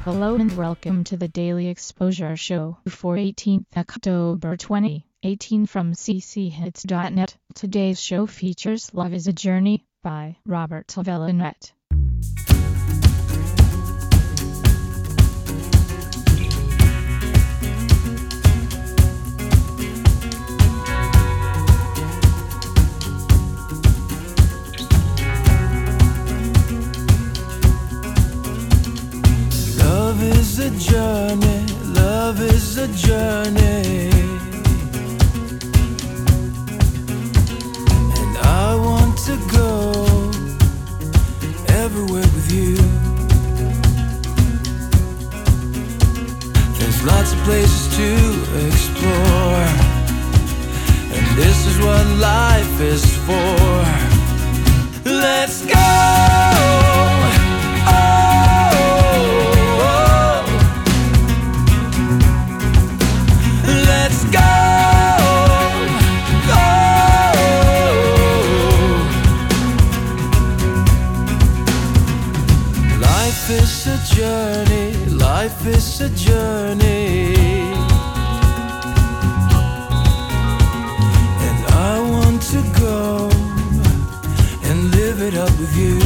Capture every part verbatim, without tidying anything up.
Hello and welcome to the Daily Exposure Show for eighteenth October twenty eighteen from c c hits dot net. Today's show features Love is a Journey by Robert Velinet. Love is a journey, love is a journey, and I want to go everywhere with you. There's lots of places to explore, and this is what life is for. Let's go! Life is a journey, life is a journey, and I want to go and live it up with you.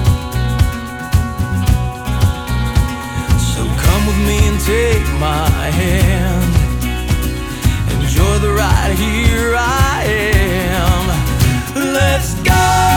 So come with me and take my hand, enjoy the ride, here I am. Let's go!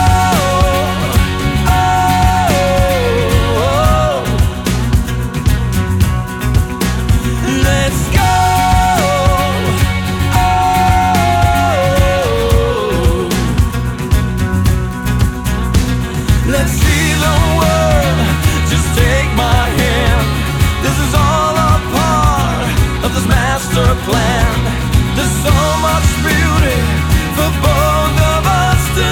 Let's see the world, just take my hand. This is all a part of this master plan. There's so much beauty for both of us to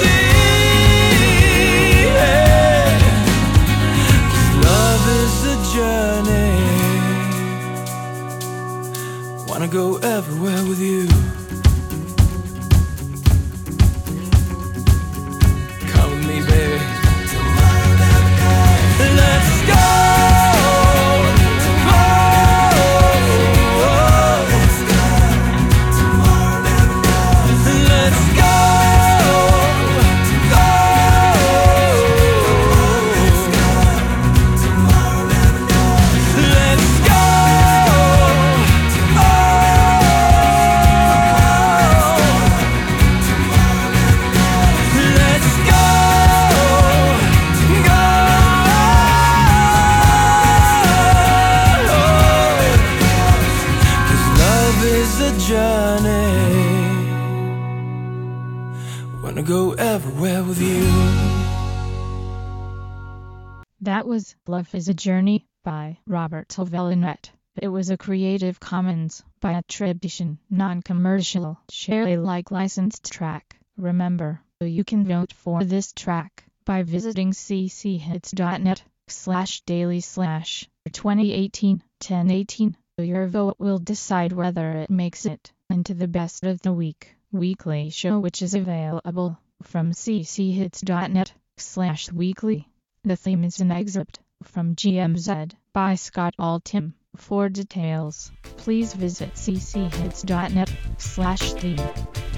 see, yeah. 'Cause love is a journey, wanna go everywhere with you. Journey, wanna go everywhere with you. That was Love is a Journey by Robert Velinet. It was a Creative Commons by attribution, non-commercial, share Alike licensed track. Remember, you can vote for this track by visiting c c hits dot net slash daily slash twenty eighteen ten eighteen. Your vote will decide whether it makes it into the Best of the Week weekly show, which is available from c c hits dot net slash weekly. The theme is an excerpt from G M Z by Scott Altham. For details, please visit c c hits dot net slash theme.